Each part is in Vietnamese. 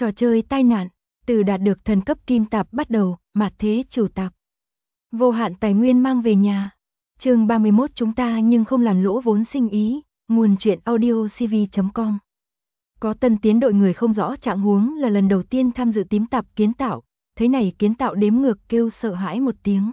Trò chơi tai nạn, từ đạt được thần cấp kim tạp bắt đầu, mạt thế chủ tạp. Vô hạn tài nguyên mang về nhà. Chương 31 chúng ta nhưng không làm lỗ vốn sinh ý, nguồn truyện audio cv.com. Có tân tiến đội người không rõ trạng huống là lần đầu tiên tham dự tím tạp kiến tạo, thấy này kiến tạo đếm ngược kêu sợ hãi một tiếng.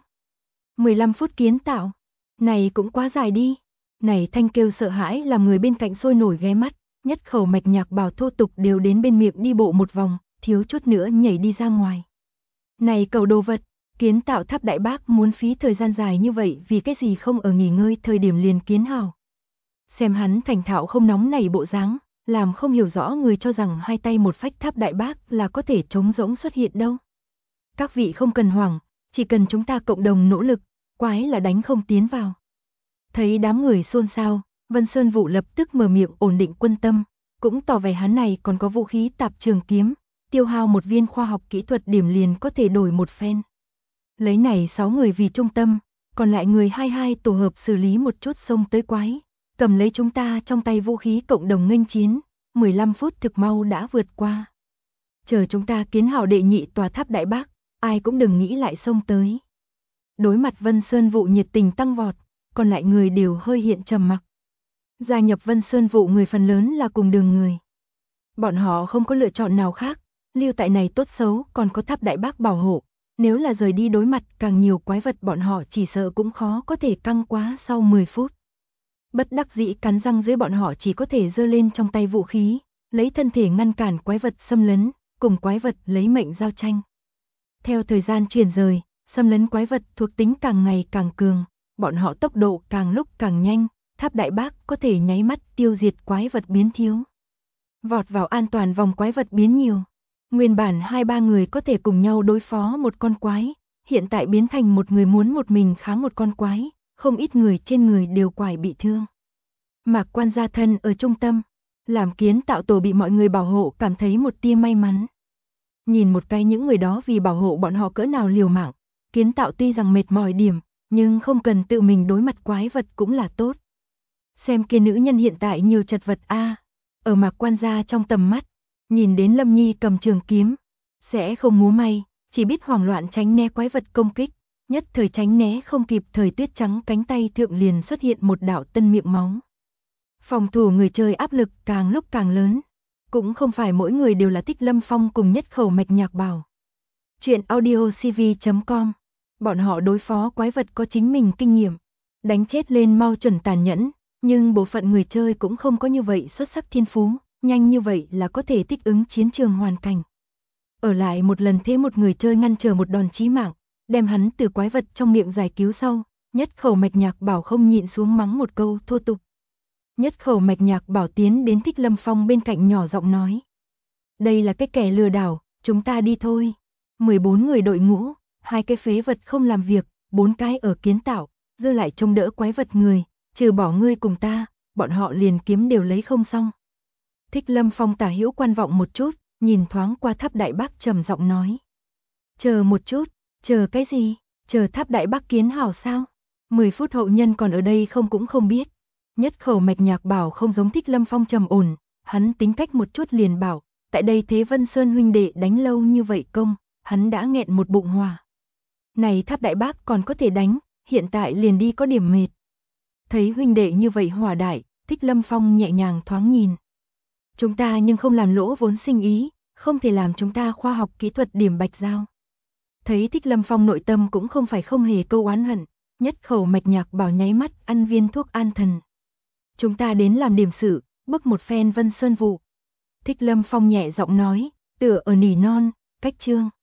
15 phút kiến tạo, này cũng quá dài đi. Này thanh kêu sợ hãi làm người bên cạnh sôi nổi ghé mắt, nhất khẩu mạch nhạc bảo thô tục đều đến bên miệng đi bộ một vòng, thiếu chút nữa nhảy đi ra ngoài. Này cậu đồ vật, kiến tạo tháp Đại Bác muốn phí thời gian dài như vậy vì cái gì không ở nghỉ ngơi thời điểm liền kiến hào. Xem hắn thành thạo không nóng nảy bộ dáng, làm không hiểu rõ người cho rằng hai tay một phách tháp Đại Bác là có thể trống rỗng xuất hiện đâu. Các vị không cần hoảng, chỉ cần chúng ta cộng đồng nỗ lực, quái là đánh không tiến vào. Thấy đám người xôn xao, Vân Sơn Vũ lập tức mở miệng ổn định quân tâm, cũng tỏ vẻ hắn này còn có vũ khí tạp trường kiếm, tiêu hao một viên khoa học kỹ thuật điểm liền có thể đổi một phen. Lấy này 6 người vì trung tâm, còn lại người 22 tổ hợp xử lý một chút xông tới quái, cầm lấy chúng ta trong tay vũ khí cộng đồng nghênh chiến, 15 phút thực mau đã vượt qua. Chờ chúng ta kiến hào đệ nhị tòa tháp Đại Bác, ai cũng đừng nghĩ lại xông tới. Đối mặt Vân Sơn Vũ nhiệt tình tăng vọt, còn lại người đều hơi hiện trầm mặc. Gia nhập Vân Sơn Vũ người phần lớn là cùng đường người. Bọn họ không có lựa chọn nào khác, lưu tại này tốt xấu còn có tháp Đại Bác bảo hộ, nếu là rời đi đối mặt càng nhiều quái vật bọn họ chỉ sợ cũng khó có thể căng quá sau 10 phút. Bất đắc dĩ cắn răng dưới bọn họ chỉ có thể giơ lên trong tay vũ khí, lấy thân thể ngăn cản quái vật xâm lấn, cùng quái vật lấy mệnh giao tranh. Theo thời gian chuyển rời, xâm lấn quái vật thuộc tính càng ngày càng cường, bọn họ tốc độ càng lúc càng nhanh, tháp Đại Bác có thể nháy mắt tiêu diệt quái vật biến thiếu. Vọt vào an toàn vòng quái vật biến nhiều. Nguyên bản 2-3 người có thể cùng nhau đối phó một con quái, hiện tại biến thành một người muốn một mình kháng một con quái, không ít người trên người đều quải bị thương. Mạc Quan gia thân ở trung tâm, làm kiến tạo tổ bị mọi người bảo hộ cảm thấy một tia may mắn. Nhìn một cái những người đó vì bảo hộ bọn họ cỡ nào liều mạng, kiến tạo tuy rằng mệt mỏi điểm, nhưng không cần tự mình đối mặt quái vật cũng là tốt. Xem kia nữ nhân hiện tại nhiều chật vật a. Ở Mạc Quan gia trong tầm mắt, nhìn đến Lâm Nhi cầm trường kiếm, sẽ không múa may, chỉ biết hoảng loạn tránh né quái vật công kích, nhất thời tránh né không kịp thời tuyết trắng cánh tay thượng liền xuất hiện một đạo tân miệng máu. Phòng thủ người chơi áp lực càng lúc càng lớn, cũng không phải mỗi người đều là Thích Lâm Phong cùng nhất khẩu mạch nhạc bảo. Chuyện audio cv.com, bọn họ đối phó quái vật có chính mình kinh nghiệm, đánh chết lên mau chuẩn tàn nhẫn, nhưng bộ phận người chơi cũng không có như vậy xuất sắc thiên phú, nhanh như vậy là có thể thích ứng chiến trường hoàn cảnh. Ở lại một lần thế một người chơi ngăn trở một đòn chí mạng, đem hắn từ quái vật trong miệng giải cứu sau, nhất khẩu mạch nhạc bảo không nhịn xuống mắng một câu thô tục. Nhất khẩu mạch nhạc bảo tiến đến Thích Lâm Phong bên cạnh nhỏ giọng nói. Đây là cái kẻ lừa đảo, chúng ta đi thôi. 14 người đội ngũ, 2 cái phế vật không làm việc, 4 cái ở kiến tạo, dư lại trông đỡ quái vật người, trừ bỏ ngươi cùng ta, bọn họ liền kiếm đều lấy không xong. Thích Lâm Phong tả hữu quan vọng một chút, nhìn thoáng qua tháp Đại Bác trầm giọng nói. Chờ một chút, chờ cái gì, chờ tháp Đại Bác kiến hảo sao? 10 phút hậu nhân còn ở đây không cũng không biết. Nhất khẩu mạch nhạc bảo không giống Thích Lâm Phong trầm ổn, hắn tính cách một chút liền bảo, tại đây thế Vân Sơn huynh đệ đánh lâu như vậy công, hắn đã nghẹn một bụng hỏa. Này tháp Đại Bác còn có thể đánh, hiện tại liền đi có điểm mệt. Thấy huynh đệ như vậy hỏa đại, Thích Lâm Phong nhẹ nhàng thoáng nhìn. Chúng ta nhưng không làm lỗ vốn sinh ý, không thể làm chúng ta khoa học kỹ thuật điểm bạch giao. Thấy Thích Lâm Phong nội tâm cũng không phải không hề câu oán hận, nhất khẩu mạch nhạc bảo nháy mắt ăn viên thuốc an thần. Chúng ta đến làm điểm sự, bức một phen Vân Sơn Vũ. Thích Lâm Phong nhẹ giọng nói, tựa ở nỉ non, cách chương.